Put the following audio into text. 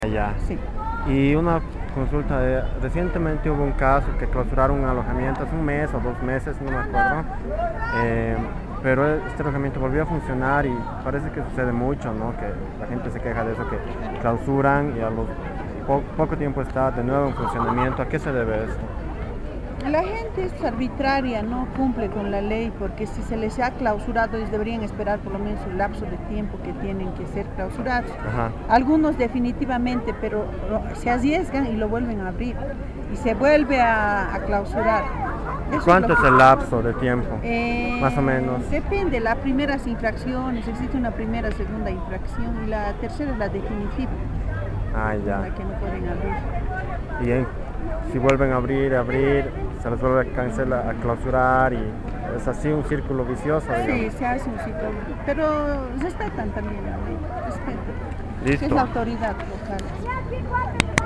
Ya. Sí. Y una consulta, recientemente hubo un caso que clausuraron un alojamiento hace un mes o 2 meses, no me acuerdo, eh, pero este alojamiento volvió a funcionar y parece que sucede mucho, ¿no? Que la gente se queja de eso, que clausuran y a los poco tiempo está de nuevo en funcionamiento. ¿A qué se debe esto? La gente es arbitraria, no cumple con la ley, porque si se les ha clausurado, ellos deberían esperar por lo menos el lapso de tiempo que tienen que ser clausurados. Ajá. Algunos definitivamente, pero se arriesgan y lo vuelven a abrir y se vuelve a clausurar. ¿Y Eso es cuánto lo es que el lapso de tiempo? Más o menos. depende, las primeras infracciones, existe una primera, segunda infracción y la tercera es la definitiva, Ah, en ya. la que no pueden abrir. Y si vuelven a abrir, se les vuelve a cancelar, a clausurar y es así un círculo vicioso, Sí, digamos. se hace un ciclo, pero respetan también la ley, respetan. Es Listo. la autoridad local.